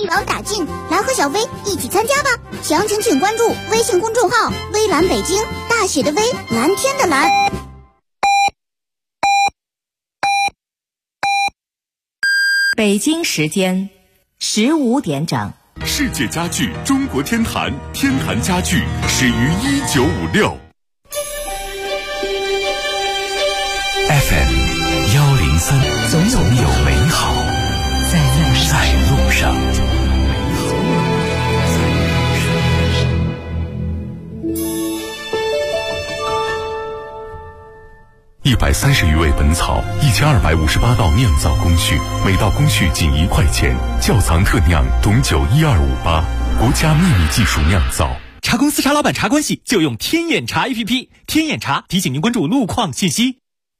疫苗打尽，来和小薇一起参加吧！详情请关注微信公众号“微蓝北京”，大写的微，蓝天的蓝。 北京时间15点整。 世界家具中国天坛，天坛家具始于1956。FM 103，总有美好在路上。130余味本草，1258道酿造工序，每道工序仅1块钱。窖藏特酿董酒12588，国家秘密技术酿造。 茶公司茶老板茶关系就用天眼茶 APP， 天眼茶提醒您关注路况信息。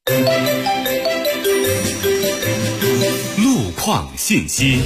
路况信息。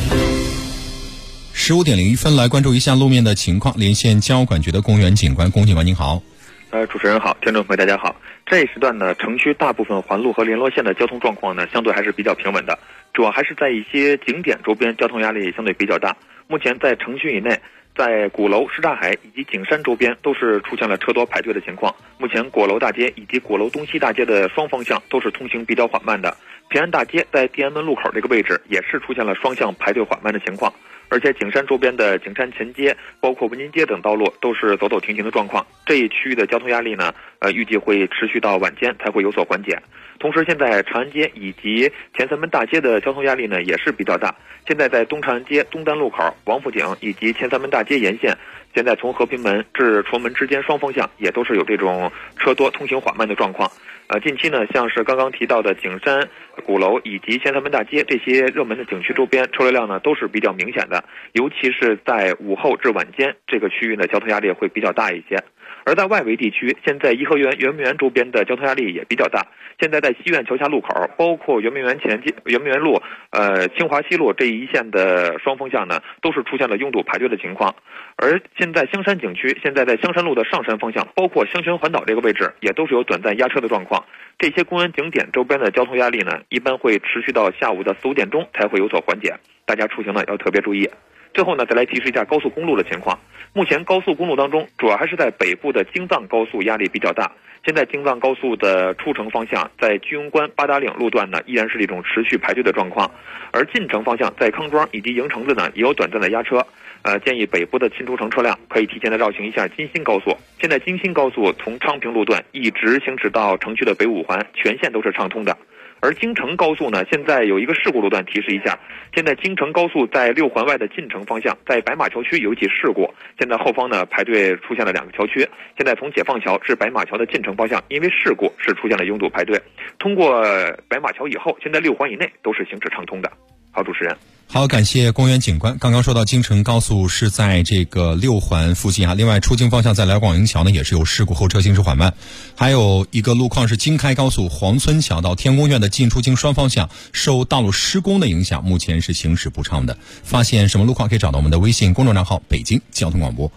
15点01分，来关注一下路面的情况。连线交管局的公园警官，龚警官您好。 主持人好，听众朋友大家好。这一时段呢，城区大部分环路和联络线的交通状况呢，相对还是比较平稳的，主要还是在一些景点周边交通压力相对比较大。目前在城区以内，在鼓楼、什刹海以及景山周边都是出现了车多排队的情况。目前鼓楼大街以及鼓楼东西大街的双方向都是通行比较缓慢的。平安大街在地安门路口这个位置也是出现了双向排队缓慢的情况。而且景山周边的景山前街，包括文津街等道路都是走走停停的状况。这一区域的交通压力呢，预计会持续到晚间才会有所缓解。同时，现在长安街以及前三门大街的交通压力呢也是比较大。现在在东长安街、东单路口、王府井以及前三门大街沿线，现在从和平门至崇文门之间双方向也都是有这种车多、通行缓慢的状况。近期呢，像是刚刚提到的景山、鼓楼以及前三门大街这些热门的景区周边，车流量呢都是比较明显的，尤其是在午后至晚间这个区域呢，交通压力会比较大一些。而在外围地区，现在颐和园、圆明园周边的交通压力也比较大。现在在西苑桥下路口，包括圆明园前街、圆明园路、清华西路这一线的双方向呢，都是出现了拥堵排队的情况。而现在香山景区，现在在香山路的上山方向，包括香泉环岛这个位置，也都是有短暂压车的状况。这些公园景点周边的交通压力呢，一般会持续到下午的4、5点钟才会有所缓解，大家出行呢要特别注意。最后呢，再来提示一下高速公路的情况。目前高速公路当中，主要还是在北部的京藏高速压力比较大。现在京藏高速的出城方向，在居庸关、八达岭路段呢，依然是一种持续排队的状况。而进城方向，在康庄以及营城子呢，也有短暂的压车。建议北部的进出城车辆可以提前的绕行一下京新高速。现在京新高速从昌平路段一直行驶到城区的北五环，全线都是畅通的。而京承高速呢，现在有一个事故路段提示一下。现在京承高速在6环外的进城方向，在白马桥区有一起事故，现在后方呢排队出现了2个桥区。现在从解放桥至白马桥的进城方向，因为事故是出现了拥堵排队。通过白马桥以后，现在6环以内都是行驶畅通的。好，主持人。 好，感谢公园警官。刚刚说到京承高速是在这个6环附近啊，另外出京方向在来广营桥呢也是有事故，后车行驶缓慢。还有一个路况是京开高速黄村桥到天宫苑的进出京双方向受道路施工的影响，目前是行驶不畅的。发现什么路况可以找到我们的微信公众账号北京交通广播。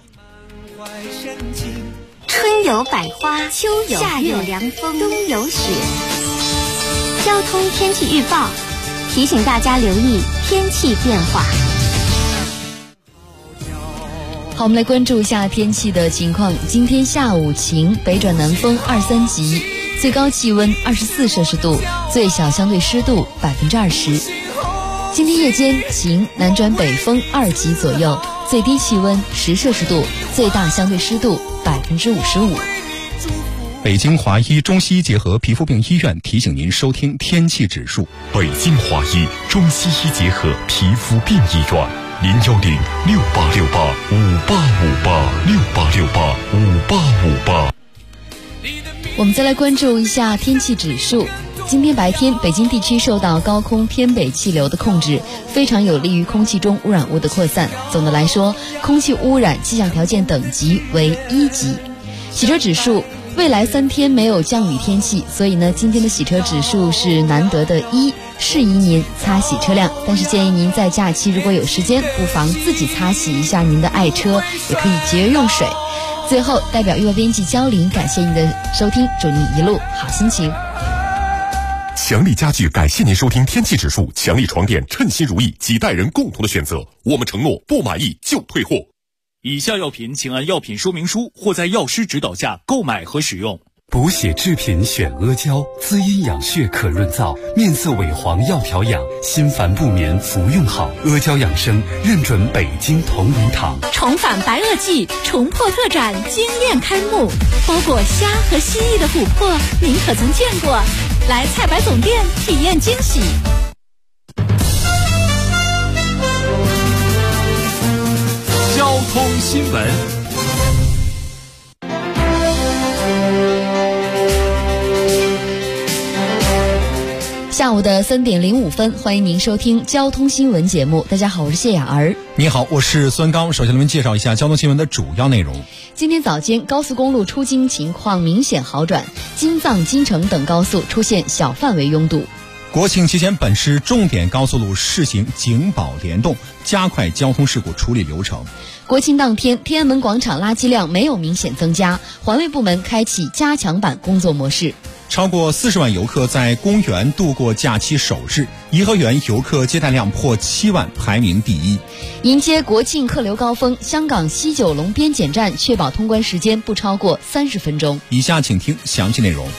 春有百花，秋有夏有凉风，冬有雪。交通天气预报提醒大家留意天气变化。 好，我们来关注一下天气的情况。今天下午晴，北转南风2、3级，最高气温24摄氏度，最小相对湿度20%。今天夜间晴，南转北风2级左右，最低气温10摄氏度，最大相对湿度55%。 北京华医中西医结合皮肤病医院提醒您收听天气指数。 北京华医中西医结合皮肤病医院，010-6868-5858，6868-5858。 我们再来关注一下天气指数。今天白天，北京地区受到高空偏北气流的控制，非常有利于空气中污染物的扩散。总的来说，空气污染气象条件等级为1级。洗车指数，未来3天没有降雨天气，所以呢，今天的洗车指数是难得的1，适宜您擦洗车辆。但是建议您在假期如果有时间，不妨自己擦洗一下您的爱车，也可以节约用水。最后，代表预报编辑焦玲感谢您的收听，祝您一路好心情。 强力家具感谢您收听天气指数，强力床垫称心如意，几代人共同的选择。我们承诺不满意就退货。 以下药品请按药品说明书或在药师指导下购买和使用。 补血制品选阿胶，滋阴养血可润燥，面色萎黄要调养，心烦不眠服用好。阿胶养生认准北京同仁堂。 重返白垩纪，重破特展惊艳开幕，包裹虾和蜥蜴的琥珀，您可曾见过？来菜百总店体验惊喜。 交通新闻。 下午的3点05分，欢迎您收听交通新闻节目。大家好，我是谢雅儿。 你好，我是孙刚。首先，我们介绍一下交通新闻的主要内容。 今天早间，高速公路出京情况明显好转，京藏、京承等高速出现小范围拥堵。 国庆期间，本市重点高速路试行警保联动，加快交通事故处理流程。 国庆当天，天安门广场垃圾量没有明显增加，环卫部门开启加强版工作模式。 超过40万游客在公园度过假期首日，颐和园游客接待量破7万，排名第一。 迎接国庆客流高峰，香港西九龙边检站确保通关时间不超过30分钟。 以下请听详细内容。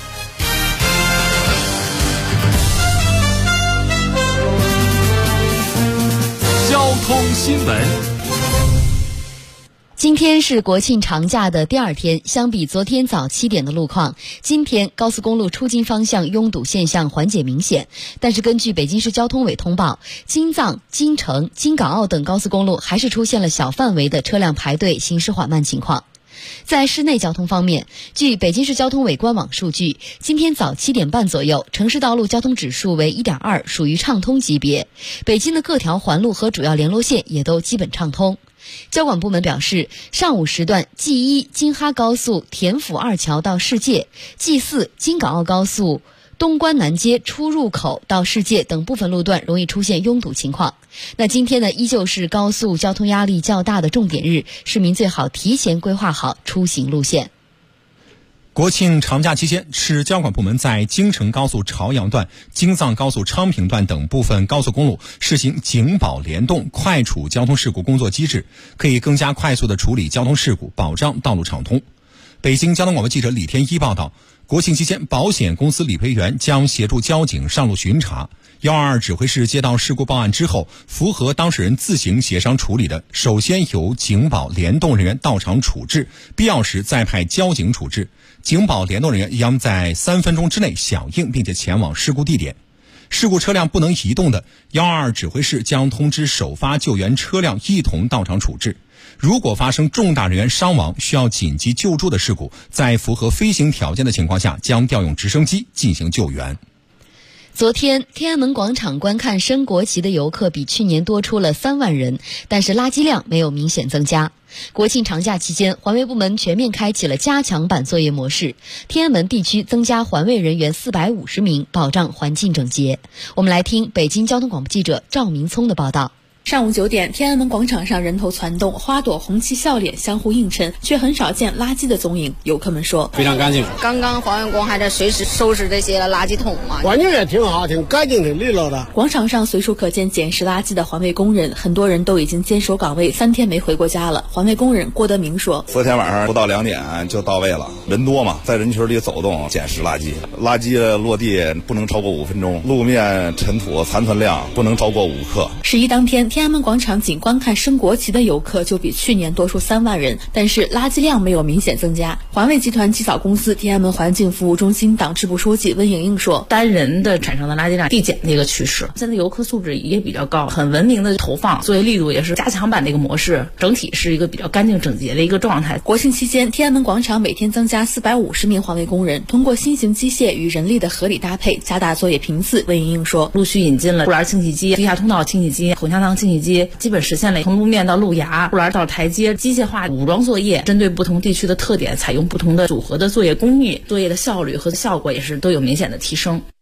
交通新闻。 今天是国庆长假的第2天，相比昨天早7点的路况，今天高速公路出京方向拥堵现象缓解明显。但是根据北京市交通委通报，京藏、京承、京港澳等高速公路还是出现了小范围的车辆排队、行驶缓慢情况。在市内交通方面，据北京市交通委官网数据，今天早7点半左右，城市道路交通指数为1.2，属于畅通级别。北京的各条环路和主要联络线也都基本畅通。交管部门表示，上午时段 G1 京哈高速田府二桥到世界， G4 京港澳高速东关南街出入口到世界等部分路段容易出现拥堵情况。那今天呢，依旧是高速交通压力较大的重点日，市民最好提前规划好出行路线。 国庆长假期间，市交管部门在京承高速朝阳段、京藏高速昌平段等部分高速公路试行警保联动快处交通事故工作机制，可以更加快速地处理交通事故，保障道路畅通。北京交通广播记者李天一报道，国庆期间，保险公司理赔员将协助交警上路巡查。122指挥室接到事故报案之后，符合当事人自行协商处理的，首先由警保联动人员到场处置，必要时再派交警处置。警保联动人员应在3分钟之内响应，并且前往事故地点。事故车辆不能移动的，122指挥室将通知首发救援车辆一同到场处置。如果发生重大人员伤亡需要紧急救助的事故，在符合飞行条件的情况下，将调用直升机进行救援。 昨天，天安门广场观看升国旗的游客比去年多出了3万人，但是垃圾量没有明显增加。国庆长假期间，环卫部门全面开启了加强版作业模式，天安门地区增加环卫人员450名，保障环境整洁。我们来听北京交通广播记者赵明聪的报道。 上午9点，天安门广场上人头攒动，花朵、红旗、笑脸相互映衬，却很少见垃圾的踪影。游客们说， 非常干净。 刚刚环卫工还在随时收拾这些垃圾桶嘛， 环境也挺好，挺干净，挺利落的。 广场上随处可见捡拾垃圾的环卫工人，很多人都已经坚守岗位3天没回过家了。环卫工人郭德明说， 昨天晚上不到2点就到位了，人多嘛，在人群里走动捡拾垃圾，垃圾落地不能超过5分钟，路面尘土残存量不能超过5克。 11当天，天安门广场仅观看升国旗的游客就比去年多出3万人，但是垃圾量没有明显增加。环卫集团起草公司天安门环境服务中心党支部书记温莹莹说， 单人的产生的垃圾量递减的一个趋势，现在游客素质也比较高，很文明的投放，作业力度也是加强版的一个模式，整体是一个比较干净整洁的一个状态。 国庆期间，天安门广场每天增加450名环卫工人，通过新型机械与人力的合理搭配，加大作业频次。温莹莹说， 陆续引进了护栏清洗机、地下通道清洗机、混香堂清洗机，基本实现了从路面到路牙、护栏到台阶机械化武装作业，针对不同地区的特点，采用不同的组合的作业工艺，作业的效率和效果也是都有明显的提升。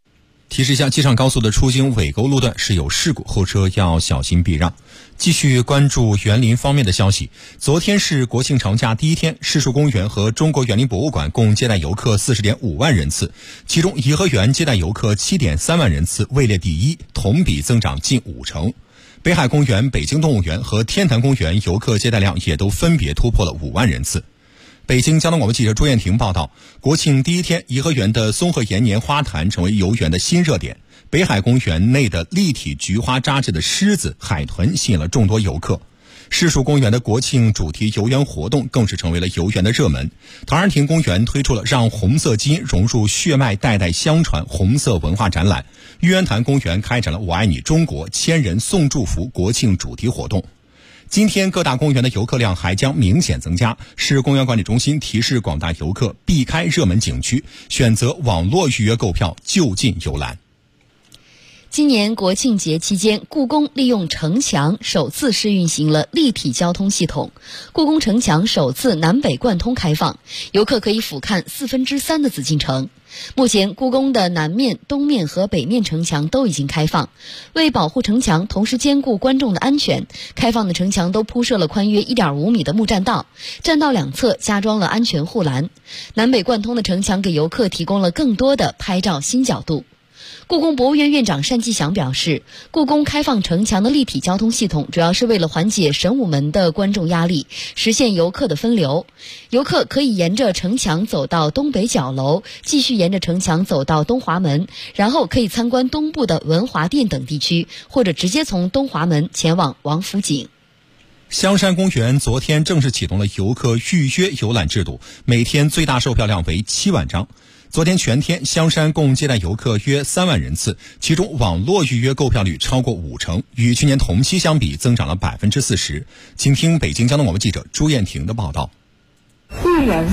提示一下，机场高速的出京尾沟路段是有事故，后车要小心避让。继续关注园林方面的消息。昨天是国庆长假第一天，世树公园和中国园林博物馆共接待游客 40.5 万人次，其中颐和园接待游客 7.3 万人次，位列第一，同比增长近50%。北海公园、北京动物园和天坛公园游客接待量也都分别突破了5万人次。北京交通广播记者朱艳婷报道，国庆第一天，颐和园的松鹤岩年花坛成为游园的新热点，北海公园内的立体菊花扎制的狮子、海豚吸引了众多游客。世树公园的国庆主题游园活动更是成为了游园的热门。唐人亭公园推出了让红色基因融入血脉代代相传红色文化展览，玉渊潭公园开展了我爱你中国千人送祝福国庆主题活动。今天各大公园的游客量还将明显增加，市公园管理中心提示广大游客避开热门景区，选择网络预约购票，就近游览。 今年国庆节期间，故宫利用城墙首次试运行了立体交通系统。故宫城墙首次南北贯通开放，游客可以俯瞰3/4的紫禁城。目前，故宫的南面、东面和北面城墙都已经开放。为保护城墙，同时兼顾观众的安全，开放的城墙都铺设了宽约 1.5 米的木栈道，栈道两侧加装了安全护栏。南北贯通的城墙给游客提供了更多的拍照新角度。故宫博物院院长单霁翔表示，故宫开放城墙的立体交通系统主要是为了缓解神武门的观众压力，实现游客的分流。游客可以沿着城墙走到东北角楼，继续沿着城墙走到东华门，然后可以参观东部的文华殿等地区，或者直接从东华门前往王府井。 香山公园昨天正式启动了游客预约游览制度，每天最大售票量为7万张。昨天全天，香山共接待游客约3万人次，其中网络预约购票率超过50%，与去年同期相比增长了40%。请听北京交通广播记者朱艳婷的报道。 家人。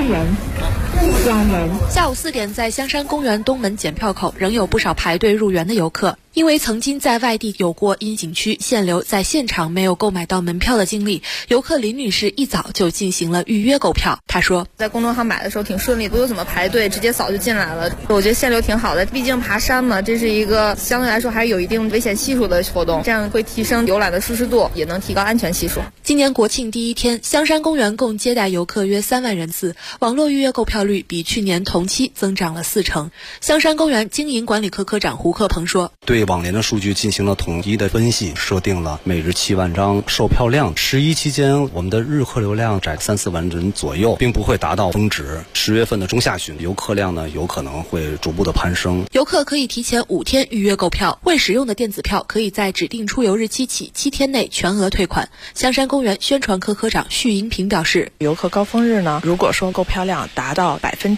下午4点，在香山公园东门检票口仍有不少排队入园的游客。因为曾经在外地有过因景区限流在现场没有购买到门票的经历，游客林女士一早就进行了预约购票。她说， 在公众号买的时候挺顺利，不用怎么排队，直接扫就进来了。我觉得限流挺好的，毕竟爬山嘛，这是一个相对来说还是有一定危险系数的活动，这样会提升游览的舒适度，也能提高安全系数。 今年国庆第一天，香山公园共接待游客约3万人次，网络预约购票率比去年同期增长了40%。香山公园经营管理科科长胡克鹏说， 对往年的数据进行了统一的分析，设定了每日7万张售票量。11期间，我们的日客流量在3-4万人左右，并不会达到峰值。10月份的中下旬，游客量呢有可能会逐步的攀升。 游客可以提前5天预约购票，未使用的电子票可以在指定出游日期起7天内全额退款。香山公园宣传科科长徐银平表示， 游客高峰日呢，如果说购票量达到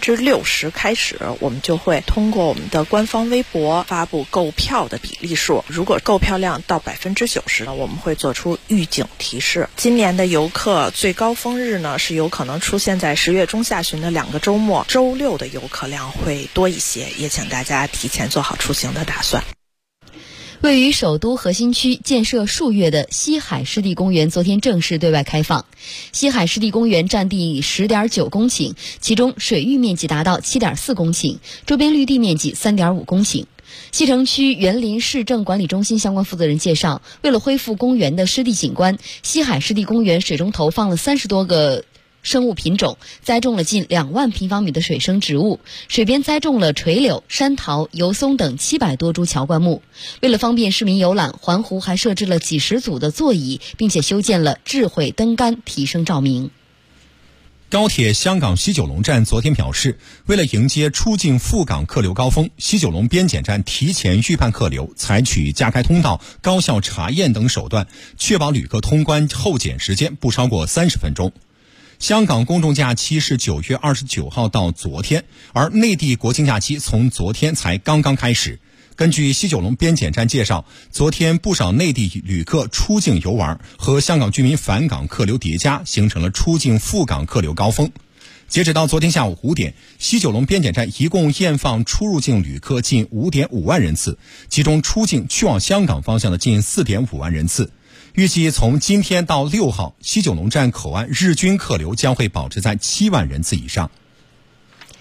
60%开始，我们就会通过我们的官方微博发布购票的比例数。如果购票量到90%呢，我们会做出预警提示。今年的游客最高峰日呢，是有可能出现在10月中下旬的2个周末，周6的游客量会多一些，也请大家提前做好出行的打算。 位于首都核心区建设数月的西海湿地公园昨天正式对外开放。西海湿地公园占地10.9公顷，其中水域面积达到7.4公顷，周边绿地面积3.5公顷。西城区园林市政管理中心相关负责人介绍，为了恢复公园的湿地景观，西海湿地公园水中投放了30多个生物品种，栽种了近2万平方米的水生植物，水边栽种了垂柳、山桃、油松等700多株乔灌木。为了方便市民游览，环湖还设置了几十组的座椅，并且修建了智慧灯杆，提升照明。 高铁香港西九龙站昨天表示，为了迎接出境赴港客流高峰，西九龙边检站提前预判客流，采取加开通道、高效查验等手段，确保旅客通关候检时间不超过30分钟。香港公众假期是9月29号到昨天，而内地国庆假期从昨天才刚刚开始。根据西九龙边检站介绍，昨天不少内地旅客出境游玩，和香港居民返港客流叠加，形成了出境赴港客流高峰。截止到昨天下午5点，西九龙边检站一共验放出入境旅客近5.5万人次，其中出境去往香港方向的近4.5万人次。预计从今天到6号，西九龙站口岸日均客流将会保持在7万人次以上。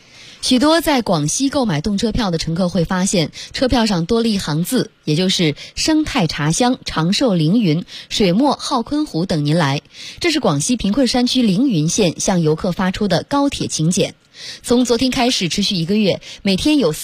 许多在广西购买动车票的乘客会发现，车票上多了一行字，也就是生态茶香、长寿凌云、水墨浩坤湖等您来。这是广西贫困山区凌云县向游客发出的高铁请柬。从昨天开始持续1个月，每天有